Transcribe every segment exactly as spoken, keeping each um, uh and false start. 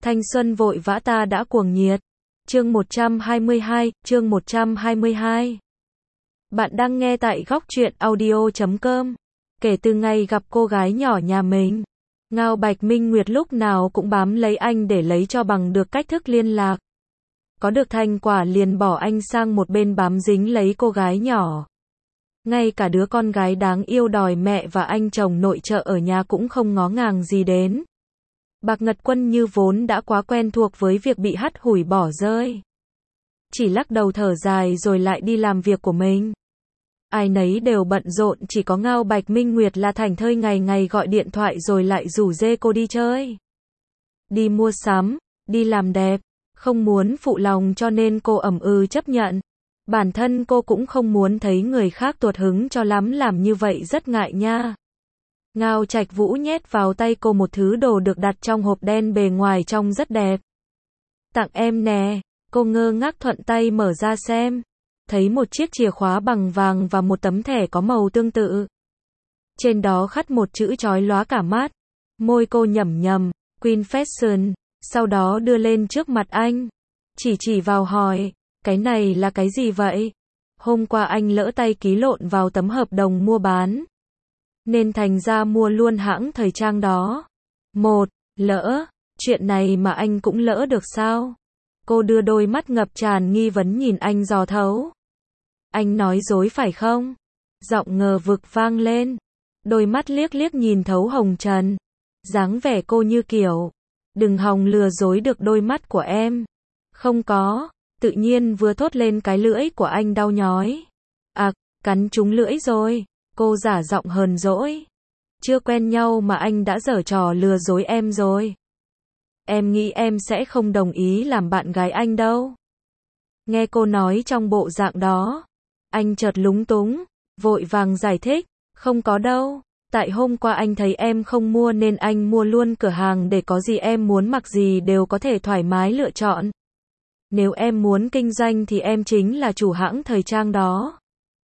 Thanh xuân vội vã ta đã cuồng nhiệt. Chương một trăm hai mươi hai, chương một trăm hai mươi hai. Bạn đang nghe tại góc truyện audio chấm com. Kể từ ngày gặp cô gái nhỏ nhà mình, Ngao Bạch Minh Nguyệt lúc nào cũng bám lấy anh để lấy cho bằng được cách thức liên lạc. Có được thành quả liền bỏ anh sang một bên bám dính lấy cô gái nhỏ. Ngay cả đứa con gái đáng yêu đòi mẹ và anh chồng nội trợ ở nhà cũng không ngó ngàng gì đến. Bạc Ngật Quân như vốn đã quá quen thuộc với việc bị hắt hủi bỏ rơi, chỉ lắc đầu thở dài rồi lại đi làm việc của mình. Ai nấy đều bận rộn, chỉ có Ngao Bạch Minh Nguyệt là thảnh thơi ngày ngày gọi điện thoại rồi lại rủ rê cô đi chơi, đi mua sắm, đi làm đẹp. Không muốn phụ lòng cho nên cô ậm ừ chấp nhận. Bản thân cô cũng không muốn thấy người khác tuột hứng cho lắm, làm như vậy rất ngại nha. Ngao Trạch Vũ nhét vào tay cô một thứ đồ được đặt trong hộp đen, bề ngoài trông rất đẹp. Tặng em nè. Cô ngơ ngác thuận tay mở ra xem. Thấy một chiếc chìa khóa bằng vàng và một tấm thẻ có màu tương tự. Trên đó khắc một chữ chói lóa cả mắt. Môi cô nhẩm nhầm, Queen Fashion, sau đó đưa lên trước mặt anh. Chỉ chỉ vào hỏi, cái này là cái gì vậy? Hôm qua anh lỡ tay ký lộn vào tấm hợp đồng mua bán, nên thành ra mua luôn hãng thời trang đó. Một, lỡ, chuyện này mà anh cũng lỡ được sao? Cô đưa đôi mắt ngập tràn nghi vấn nhìn anh dò thấu. Anh nói dối phải không? Giọng ngờ vực vang lên. Đôi mắt liếc liếc nhìn thấu hồng trần. Dáng vẻ cô như kiểu, đừng hòng lừa dối được đôi mắt của em. Không có. Tự nhiên vừa thốt lên cái lưỡi của anh đau nhói. À, cắn trúng lưỡi rồi. Cô giả giọng hờn dỗi. Chưa quen nhau mà anh đã giở trò lừa dối em rồi. Em nghĩ em sẽ không đồng ý làm bạn gái anh đâu. Nghe cô nói trong bộ dạng đó, anh chợt lúng túng, vội vàng giải thích. Không có đâu. Tại hôm qua anh thấy em không mua nên anh mua luôn cửa hàng để có gì em muốn mặc gì đều có thể thoải mái lựa chọn. Nếu em muốn kinh doanh thì em chính là chủ hãng thời trang đó.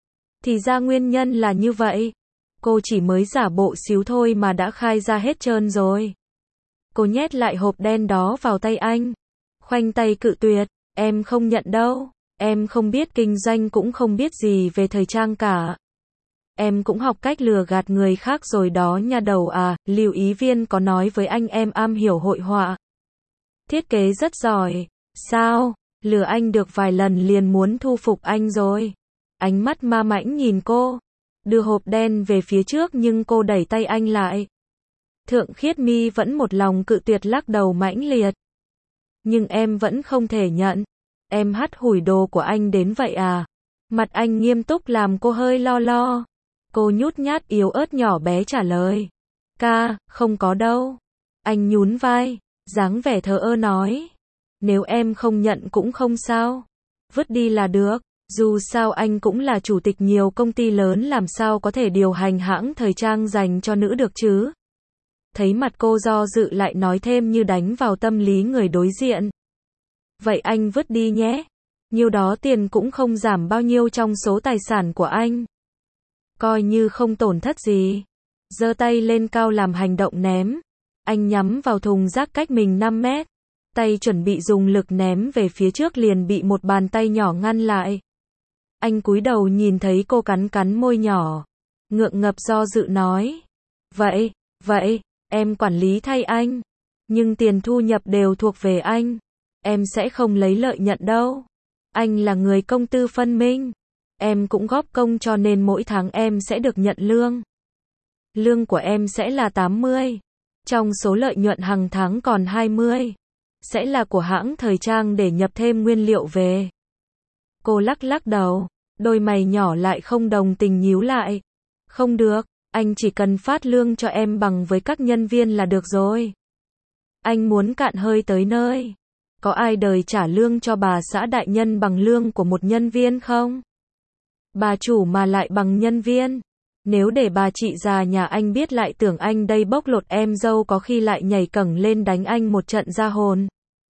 Thì ra nguyên nhân là như vậy. Cô chỉ mới giả bộ xíu thôi mà đã khai ra hết trơn rồi. Cô nhét lại hộp đen đó vào tay anh. Khoanh tay cự tuyệt. Em không nhận đâu. Em không biết kinh doanh cũng không biết gì về thời trang cả. Em cũng học cách lừa gạt người khác rồi đó nha đầu à. Lưu ý viên có nói với anh em am hiểu hội họa, thiết kế rất giỏi. Sao? Lừa anh được vài lần liền muốn thu phục anh rồi. Ánh mắt ma mãnh nhìn cô. Đưa hộp đen về phía trước nhưng cô đẩy tay anh lại. Thượng Khiết Mi vẫn một lòng cự tuyệt, lắc đầu mãnh liệt. Nhưng em vẫn không thể nhận. Em hắt hủi đồ của anh đến vậy à? Mặt anh nghiêm túc làm cô hơi lo lo. Cô nhút nhát yếu ớt nhỏ bé trả lời. Ca, không có đâu. Anh nhún vai, dáng vẻ thờ ơ nói. Nếu em không nhận cũng không sao. Vứt đi là được. Dù sao anh cũng là chủ tịch nhiều công ty lớn, làm sao có thể điều hành hãng thời trang dành cho nữ được chứ? Thấy mặt cô do dự lại nói thêm như đánh vào tâm lý người đối diện. Vậy anh vứt đi nhé. Nhiêu đó tiền cũng không giảm bao nhiêu trong số tài sản của anh. Coi như không tổn thất gì. Giơ tay lên cao làm hành động ném. Anh nhắm vào thùng rác cách mình năm mét. Tay chuẩn bị dùng lực ném về phía trước liền bị một bàn tay nhỏ ngăn lại. Anh cúi đầu nhìn thấy cô cắn cắn môi nhỏ. Ngượng ngập do dự nói. Vậy, vậy, em quản lý thay anh. Nhưng tiền thu nhập đều thuộc về anh. Em sẽ không lấy lợi nhuận đâu. Anh là người công tư phân minh. Em cũng góp công cho nên mỗi tháng em sẽ được nhận lương. Lương của em sẽ là tám mươi. Trong số lợi nhuận hàng tháng còn hai mươi. Sẽ là của hãng thời trang để nhập thêm nguyên liệu về. Cô lắc lắc đầu. Đôi mày nhỏ lại không đồng tình nhíu lại. Không được. Anh chỉ cần phát lương cho em bằng với các nhân viên là được rồi. Anh muốn cạn hơi tới nơi. Có ai đời trả lương cho bà xã đại nhân bằng lương của một nhân viên không? Bà chủ mà lại bằng nhân viên. Nếu để bà chị già nhà anh biết lại tưởng anh đây bóc lột em dâu, có khi lại nhảy cẳng lên đánh anh một trận ra hồn.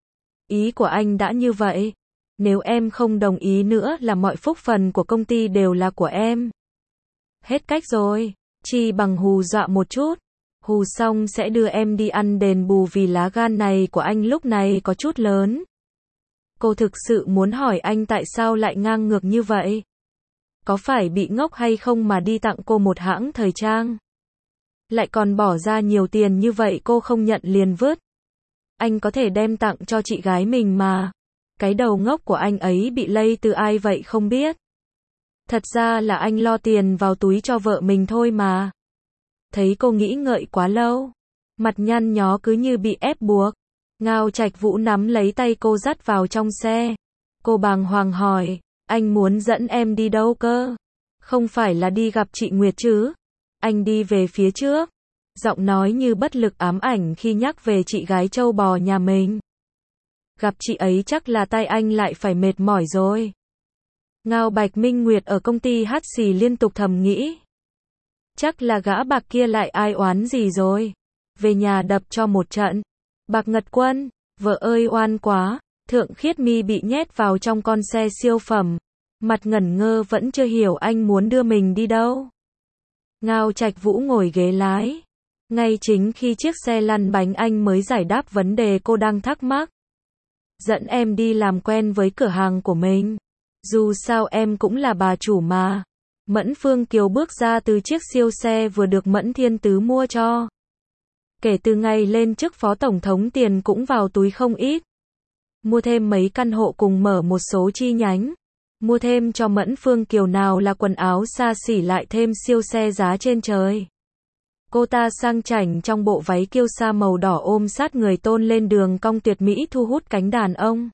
Ý của anh đã như vậy. Nếu em không đồng ý nữa là mọi phúc phần của công ty đều là của em. Hết cách rồi. Chi bằng hù dọa một chút. hù xong sẽ đưa em đi ăn đền bù vì lá gan này của anh lúc này có chút lớn. Cô thực sự muốn hỏi anh tại sao lại ngang ngược như vậy? Có phải bị ngốc hay không mà đi tặng cô một hãng thời trang? Lại còn bỏ ra nhiều tiền như vậy cô không nhận liền vứt. Anh có thể đem tặng cho chị gái mình mà. Cái đầu ngốc của anh ấy bị lây từ ai vậy không biết. Thật ra là anh lo tiền vào túi cho vợ mình thôi mà. Thấy cô nghĩ ngợi quá lâu. Mặt nhăn nhó cứ như bị ép buộc. Ngao Trạch Vũ nắm lấy tay cô dắt vào trong xe. Cô bàng hoàng hỏi, anh muốn dẫn em đi đâu cơ? Không phải là đi gặp chị Nguyệt chứ? Anh đi về phía trước. Giọng nói như bất lực ám ảnh khi nhắc về chị gái trâu bò nhà mình. Gặp chị ấy chắc là tay anh lại phải mệt mỏi rồi. Ngao Bạch Minh Nguyệt ở công ty hát xì liên tục thầm nghĩ. Chắc là gã bạc kia lại ai oán gì rồi. Về nhà đập cho một trận. Bạc Ngật Quân, vợ ơi oan quá. Thượng Khiết Mi bị nhét vào trong con xe siêu phẩm. Mặt ngẩn ngơ vẫn chưa hiểu anh muốn đưa mình đi đâu. Ngao Trạch Vũ ngồi ghế lái. Ngay chính khi chiếc xe lăn bánh anh mới giải đáp vấn đề cô đang thắc mắc. Dẫn em đi làm quen với cửa hàng của mình. Dù sao em cũng là bà chủ mà. Mẫn Phương Kiều bước ra từ chiếc siêu xe vừa được Mẫn Thiên Tứ mua cho. Kể từ ngày lên chức phó tổng thống tiền cũng vào túi không ít. Mua thêm mấy căn hộ cùng mở một số chi nhánh. Mua thêm cho Mẫn Phương Kiều nào là quần áo xa xỉ lại thêm siêu xe giá trên trời. Cô ta sang chảnh trong bộ váy kiêu sa màu đỏ ôm sát người tôn lên đường cong tuyệt mỹ thu hút cánh đàn ông.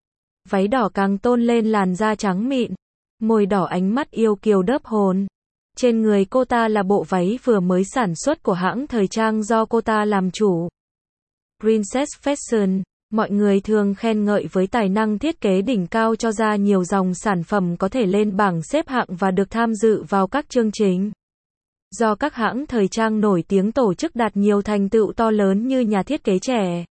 Váy đỏ càng tôn lên làn da trắng mịn, môi đỏ ánh mắt yêu kiều đớp hồn. Trên người cô ta là bộ váy vừa mới sản xuất của hãng thời trang do cô ta làm chủ. Princess Fashion, mọi người thường khen ngợi với tài năng thiết kế đỉnh cao cho ra nhiều dòng sản phẩm có thể lên bảng xếp hạng và được tham dự vào các chương trình. Do các hãng thời trang nổi tiếng tổ chức đạt nhiều thành tựu to lớn như nhà thiết kế trẻ.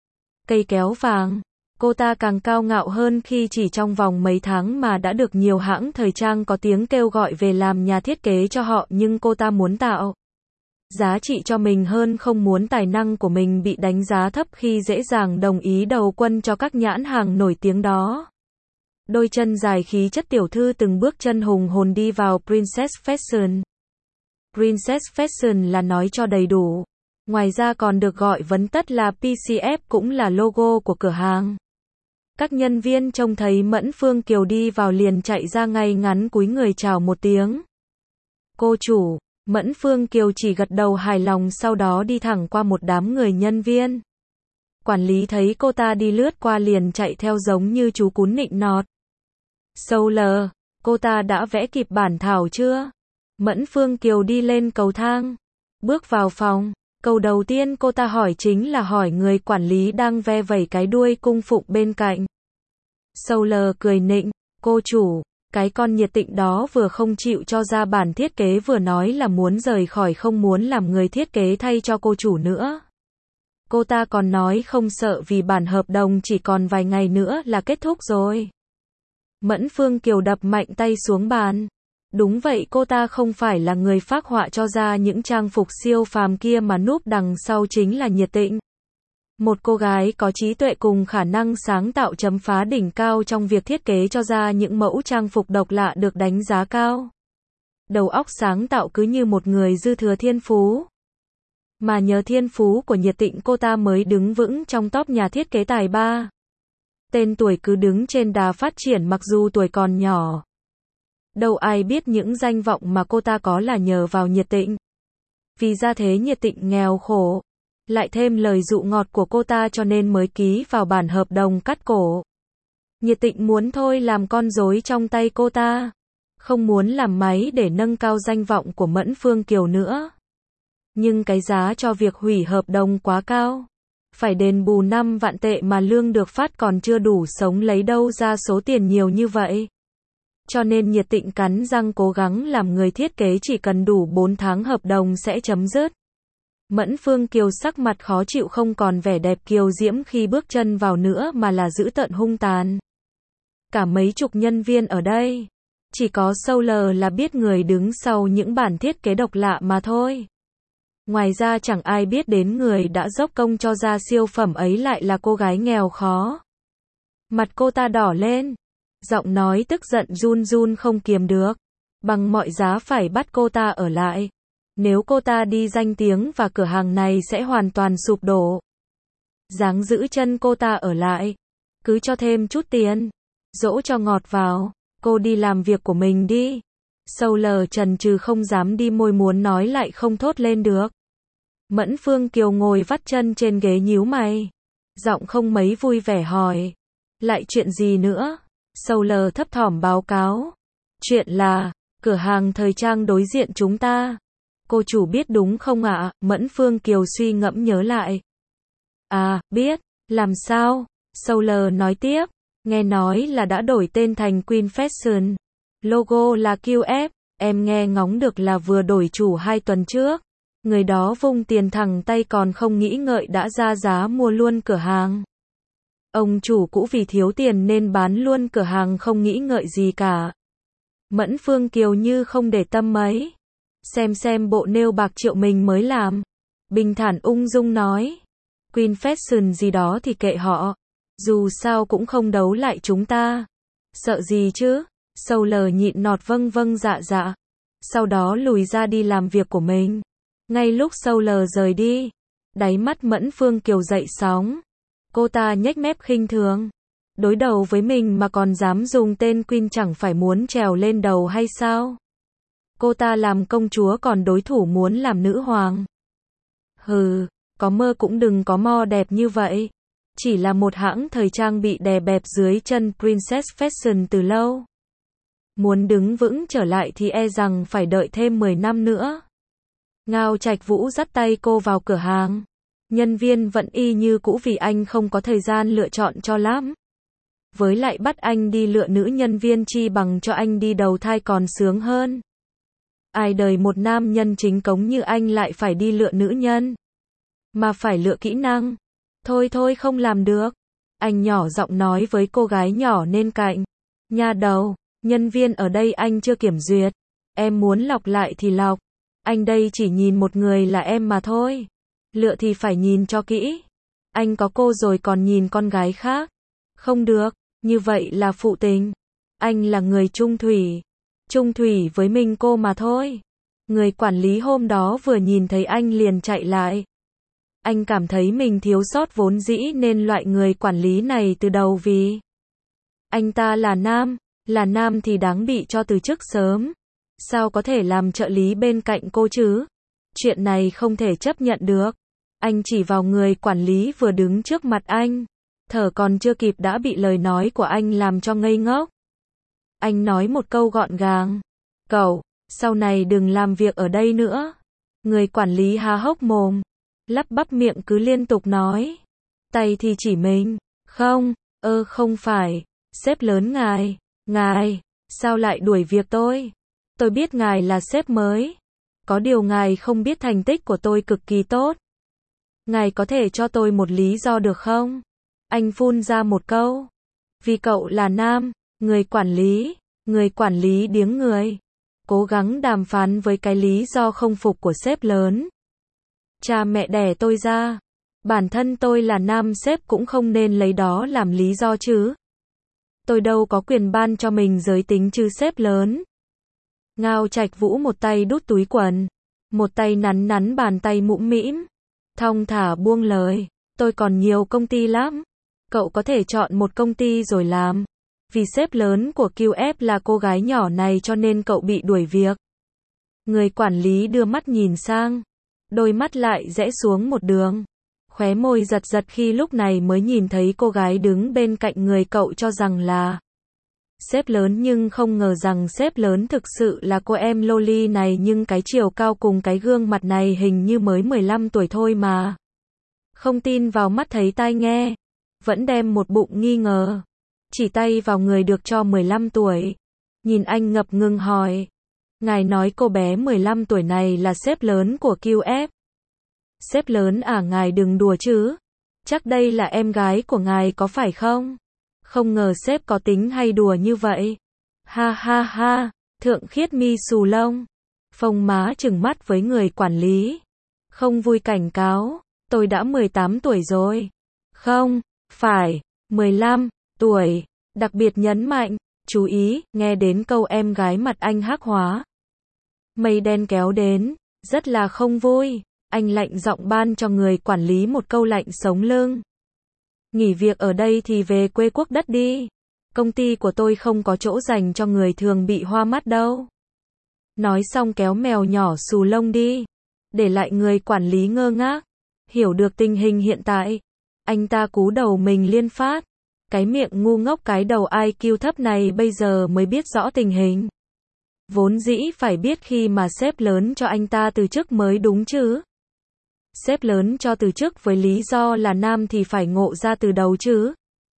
Cây kéo vàng, cô ta càng cao ngạo hơn khi chỉ trong vòng mấy tháng mà đã được nhiều hãng thời trang có tiếng kêu gọi về làm nhà thiết kế cho họ, nhưng cô ta muốn tạo giá trị cho mình hơn, không muốn tài năng của mình bị đánh giá thấp khi dễ dàng đồng ý đầu quân cho các nhãn hàng nổi tiếng đó. Đôi chân dài khí chất tiểu thư từng bước chân hùng hồn đi vào Princess Fashion. Princess Fashion là nói cho đầy đủ. Ngoài ra còn được gọi vắn tắt là pê xê ép cũng là logo của cửa hàng. Các nhân viên trông thấy Mẫn Phương Kiều đi vào liền chạy ra ngay ngắn cúi người chào một tiếng. Cô chủ, Mẫn Phương Kiều chỉ gật đầu hài lòng sau đó đi thẳng qua một đám người nhân viên. Quản lý thấy cô ta đi lướt qua liền chạy theo giống như chú cún nịnh nọt. Solar, cô ta đã vẽ kịp bản thảo chưa? Mẫn Phương Kiều đi lên cầu thang. Bước vào phòng, câu đầu tiên cô ta hỏi chính là hỏi người quản lý đang ve vẩy cái đuôi cung phụng bên cạnh. Solar cười nịnh, cô chủ, cái con nhiệt tịnh đó vừa không chịu cho ra bản thiết kế vừa nói là muốn rời khỏi, không muốn làm người thiết kế thay cho cô chủ nữa. Cô ta còn nói không sợ vì bản hợp đồng chỉ còn vài ngày nữa là kết thúc rồi. Mẫn Phương Kiều đập mạnh tay xuống bàn. Đúng vậy, cô ta không phải là người phác họa cho ra những trang phục siêu phàm kia mà núp đằng sau chính là nhiệt tịnh. Một cô gái có trí tuệ cùng khả năng sáng tạo chấm phá đỉnh cao trong việc thiết kế cho ra những mẫu trang phục độc lạ được đánh giá cao. Đầu óc sáng tạo cứ như một người dư thừa thiên phú. Mà nhờ thiên phú của nhiệt tịnh cô ta mới đứng vững trong top nhà thiết kế tài ba. Tên tuổi cứ đứng trên đà phát triển mặc dù tuổi còn nhỏ. Đâu ai biết những danh vọng mà cô ta có là nhờ vào nhiệt tịnh. Vì gia thế nhiệt tịnh nghèo khổ, lại thêm lời dụ ngọt của cô ta cho nên mới ký vào bản hợp đồng cắt cổ. Nhiệt tịnh muốn thôi làm con rối trong tay cô ta, không muốn làm máy để nâng cao danh vọng của Mẫn Phương Kiều nữa. Nhưng cái giá cho việc hủy hợp đồng quá cao. Phải đền bù năm vạn tệ mà lương được phát còn chưa đủ sống, lấy đâu ra số tiền nhiều như vậy. Cho nên nhiệt tịnh cắn răng cố gắng làm người thiết kế, chỉ cần đủ bốn tháng hợp đồng sẽ chấm dứt. Mẫn Phương Kiều sắc mặt khó chịu, không còn vẻ đẹp kiều diễm khi bước chân vào nữa mà là dữ tợn hung tàn. Cả mấy chục nhân viên ở đây, chỉ có Solar là biết người đứng sau những bản thiết kế độc lạ mà thôi. Ngoài ra chẳng ai biết đến người đã dốc công cho ra siêu phẩm ấy lại là cô gái nghèo khó. Mặt cô ta đỏ lên. Giọng nói tức giận run run không kiềm được. Bằng mọi giá phải bắt cô ta ở lại. Nếu cô ta đi danh tiếng và cửa hàng này sẽ hoàn toàn sụp đổ. Ráng giữ chân cô ta ở lại. Cứ cho thêm chút tiền. Dỗ cho ngọt vào. Cô đi làm việc của mình đi. Sâu lờ trần trừ không dám đi môi muốn nói lại không thốt lên được. Mẫn Phương Kiều ngồi vắt chân trên ghế nhíu mày. Giọng không mấy vui vẻ hỏi. Lại chuyện gì nữa? Sâu lờ thấp thỏm báo cáo. Chuyện là, cửa hàng thời trang đối diện chúng ta. Cô chủ biết đúng không ạ? Mẫn Phương Kiều suy ngẫm nhớ lại. À, biết. Làm sao? Sâu lờ nói tiếp. Nghe nói là đã đổi tên thành Queen Fashion. Logo là quy ép. Em nghe ngóng được là vừa đổi chủ hai tuần trước. Người đó vung tiền thẳng tay còn không nghĩ ngợi đã ra giá mua luôn cửa hàng. Ông chủ cũ vì thiếu tiền nên bán luôn cửa hàng không nghĩ ngợi gì cả. Mẫn Phương Kiều như không để tâm mấy. Xem xem bộ nêu bạc triệu mình mới làm. Bình thản ung dung nói. Queen Fashion gì đó thì kệ họ. Dù sao cũng không đấu lại chúng ta. Sợ gì chứ? Sâu lờ nhịn nọt vâng vâng dạ dạ. Sau đó lùi ra đi làm việc của mình. Ngay lúc sâu lờ rời đi. Đáy mắt Mẫn Phương Kiều dậy sóng. Cô ta nhếch mép khinh thường. Đối đầu với mình mà còn dám dùng tên Queen chẳng phải muốn trèo lên đầu hay sao? Cô ta làm công chúa còn đối thủ muốn làm nữ hoàng. Hừ, có mơ cũng đừng có mo đẹp như vậy. Chỉ là một hãng thời trang bị đè bẹp dưới chân Princess Fashion từ lâu. Muốn đứng vững trở lại thì e rằng phải đợi thêm mười năm nữa. Ngao Trạch Vũ dắt tay cô vào cửa hàng. Nhân viên vẫn y như cũ vì anh không có thời gian lựa chọn cho lắm. Với lại bắt anh đi lựa nữ nhân viên chi bằng cho anh đi đầu thai còn sướng hơn. Ai đời một nam nhân chính cống như anh lại phải đi lựa nữ nhân. Mà phải lựa kỹ năng. Thôi thôi không làm được. Anh nhỏ giọng nói với cô gái nhỏ bên cạnh. Nha đầu, nhân viên ở đây anh chưa kiểm duyệt. Em muốn lọc lại thì lọc. Anh đây chỉ nhìn một người là em mà thôi. Lựa thì phải nhìn cho kỹ. Anh có cô rồi còn nhìn con gái khác. Không được, như vậy là phụ tình. Anh là người trung thủy. Trung thủy với mình cô mà thôi. Người quản lý hôm đó vừa nhìn thấy anh liền chạy lại. Anh cảm thấy mình thiếu sót vốn dĩ nên loại người quản lý này từ đầu vì anh ta là nam, là nam thì đáng bị cho từ chức sớm. Sao có thể làm trợ lý bên cạnh cô chứ? Chuyện này không thể chấp nhận được. Anh chỉ vào người quản lý vừa đứng trước mặt anh. Thở còn chưa kịp đã bị lời nói của anh làm cho ngây ngốc. Anh nói một câu gọn gàng. Cậu, sau này đừng làm việc ở đây nữa. Người quản lý há hốc mồm. Lắp bắp miệng cứ liên tục nói. Tay thì chỉ mình. Không, ơ không phải. Sếp lớn ngài. Ngài, sao lại đuổi việc tôi? Tôi biết ngài là sếp mới. Có điều ngài không biết thành tích của tôi cực kỳ tốt. Ngài có thể cho tôi một lý do được không? Anh phun ra một câu. Vì cậu là nam, người quản lý, người quản lý điếng người. Cố gắng đàm phán với cái lý do không phục của sếp lớn. Cha mẹ đẻ tôi ra. Bản thân tôi là nam sếp cũng không nên lấy đó làm lý do chứ. Tôi đâu có quyền ban cho mình giới tính chứ sếp lớn. Ngao Trạch Vũ một tay đút túi quần. Một tay nắn nắn bàn tay mũm mĩm. Thong thả buông lời. Tôi còn nhiều công ty lắm. Cậu có thể chọn một công ty rồi làm. Vì sếp lớn của quy ép là cô gái nhỏ này cho nên cậu bị đuổi việc. Người quản lý đưa mắt nhìn sang. Đôi mắt lại rẽ xuống một đường. Khóe môi giật giật khi lúc này mới nhìn thấy cô gái đứng bên cạnh người cậu cho rằng là sếp lớn nhưng không ngờ rằng sếp lớn thực sự là cô em loli này nhưng cái chiều cao cùng cái gương mặt này hình như mới mười lăm tuổi thôi mà. Không tin vào mắt thấy tai nghe. Vẫn đem một bụng nghi ngờ. Chỉ tay vào người được cho mười lăm tuổi. Nhìn anh ngập ngừng hỏi. Ngài nói cô bé mười lăm tuổi này là sếp lớn của quy ép. Sếp lớn à ngài đừng đùa chứ. Chắc đây là em gái của ngài có phải không? Không ngờ sếp có tính hay đùa như vậy. Ha ha ha, Thượng Khiết mi xù lông. Phông má trừng mắt với người quản lý. Không vui cảnh cáo, tôi đã mười tám tuổi rồi. Không, phải, mười lăm tuổi. Đặc biệt nhấn mạnh, chú ý, nghe đến câu em gái mặt anh hắc hóa. Mây đen kéo đến, rất là không vui. Anh lạnh giọng ban cho người quản lý một câu lạnh sống lưng. Nghỉ việc ở đây thì về quê quốc đất đi. Công ty của tôi không có chỗ dành cho người thường bị hoa mắt đâu. Nói xong kéo mèo nhỏ xù lông đi. Để lại người quản lý ngơ ngác. Hiểu được tình hình hiện tại. Anh ta cú đầu mình liên phát. Cái miệng ngu ngốc cái đầu i kiu thấp này bây giờ mới biết rõ tình hình. Vốn dĩ phải biết khi mà sếp lớn cho anh ta từ chức mới đúng chứ. Sếp lớn cho từ chức với lý do là nam thì phải ngộ ra từ đầu chứ.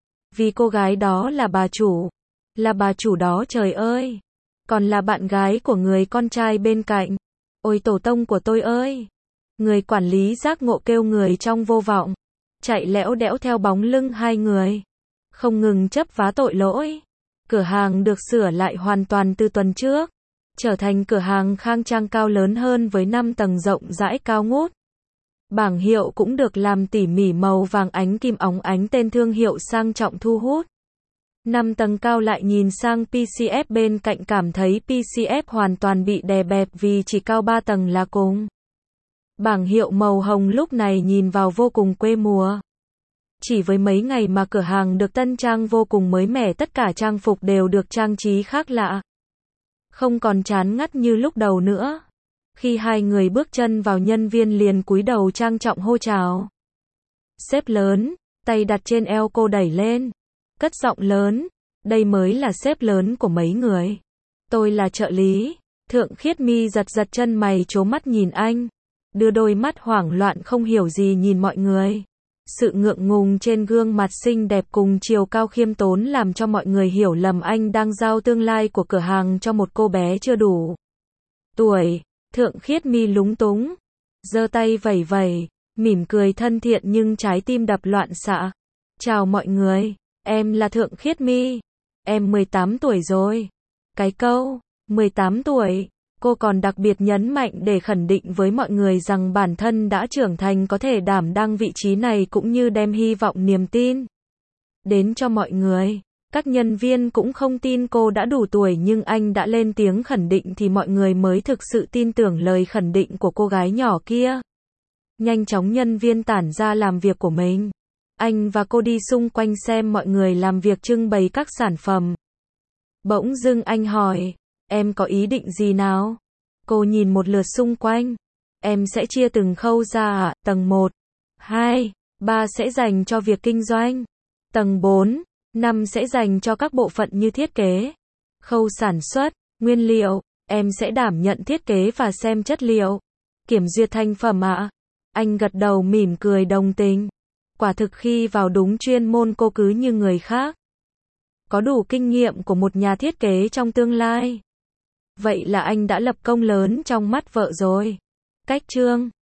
Vì cô gái đó là bà chủ. Là bà chủ đó trời ơi. Còn là bạn gái của người con trai bên cạnh. Ôi tổ tông của tôi ơi. Người quản lý giác ngộ kêu người trong vô vọng. Chạy lẽo đẽo theo bóng lưng hai người. Không ngừng chấp vá tội lỗi. Cửa hàng được sửa lại hoàn toàn từ tuần trước. Trở thành cửa hàng khang trang cao lớn hơn với năm tầng rộng rãi cao ngút. Bảng hiệu cũng được làm tỉ mỉ màu vàng ánh kim óng ánh tên thương hiệu sang trọng thu hút. Năm tầng cao lại nhìn sang pê xê ép bên cạnh cảm thấy pê xê ép hoàn toàn bị đè bẹp vì chỉ cao ba tầng là cùng. Bảng hiệu màu hồng lúc này nhìn vào vô cùng quê mùa. Chỉ với mấy ngày mà cửa hàng được tân trang vô cùng mới mẻ, tất cả trang phục đều được trang trí khác lạ. Không còn chán ngắt như lúc đầu nữa. Khi hai người bước chân vào nhân viên liền cúi đầu trang trọng hô chào. Sếp lớn, tay đặt trên eo cô đẩy lên. Cất giọng lớn, đây mới là sếp lớn của mấy người. Tôi là trợ lý. Thượng Khiết Mi giật giật chân mày trố mắt nhìn anh. Đưa đôi mắt hoảng loạn không hiểu gì nhìn mọi người. Sự ngượng ngùng trên gương mặt xinh đẹp cùng chiều cao khiêm tốn làm cho mọi người hiểu lầm anh đang giao tương lai của cửa hàng cho một cô bé chưa đủ tuổi. Thượng Khiết Mi lúng túng, giơ tay vẩy vẩy, mỉm cười thân thiện nhưng trái tim đập loạn xạ. Chào mọi người, em là Thượng Khiết Mi. Em mười tám tuổi rồi. Cái câu, mười tám tuổi, cô còn đặc biệt nhấn mạnh để khẳng định với mọi người rằng bản thân đã trưởng thành có thể đảm đang vị trí này cũng như đem hy vọng niềm tin đến cho mọi người. Các nhân viên cũng không tin cô đã đủ tuổi nhưng anh đã lên tiếng khẳng định thì mọi người mới thực sự tin tưởng lời khẳng định của cô gái nhỏ kia. Nhanh chóng nhân viên tản ra làm việc của mình. Anh và cô đi xung quanh xem mọi người làm việc trưng bày các sản phẩm. Bỗng dưng anh hỏi, em có ý định gì nào? Cô nhìn một lượt xung quanh. Em sẽ chia từng khâu ra ạ, tầng một, hai, ba sẽ dành cho việc kinh doanh. Tầng bốn, năm sẽ dành cho các bộ phận như thiết kế, khâu sản xuất, nguyên liệu, em sẽ đảm nhận thiết kế và xem chất liệu, kiểm duyệt thành phẩm ạ. Anh gật đầu mỉm cười đồng tình. Quả thực khi vào đúng chuyên môn cô cứ như người khác. Có đủ kinh nghiệm của một nhà thiết kế trong tương lai. Vậy là anh đã lập công lớn trong mắt vợ rồi. Cách chương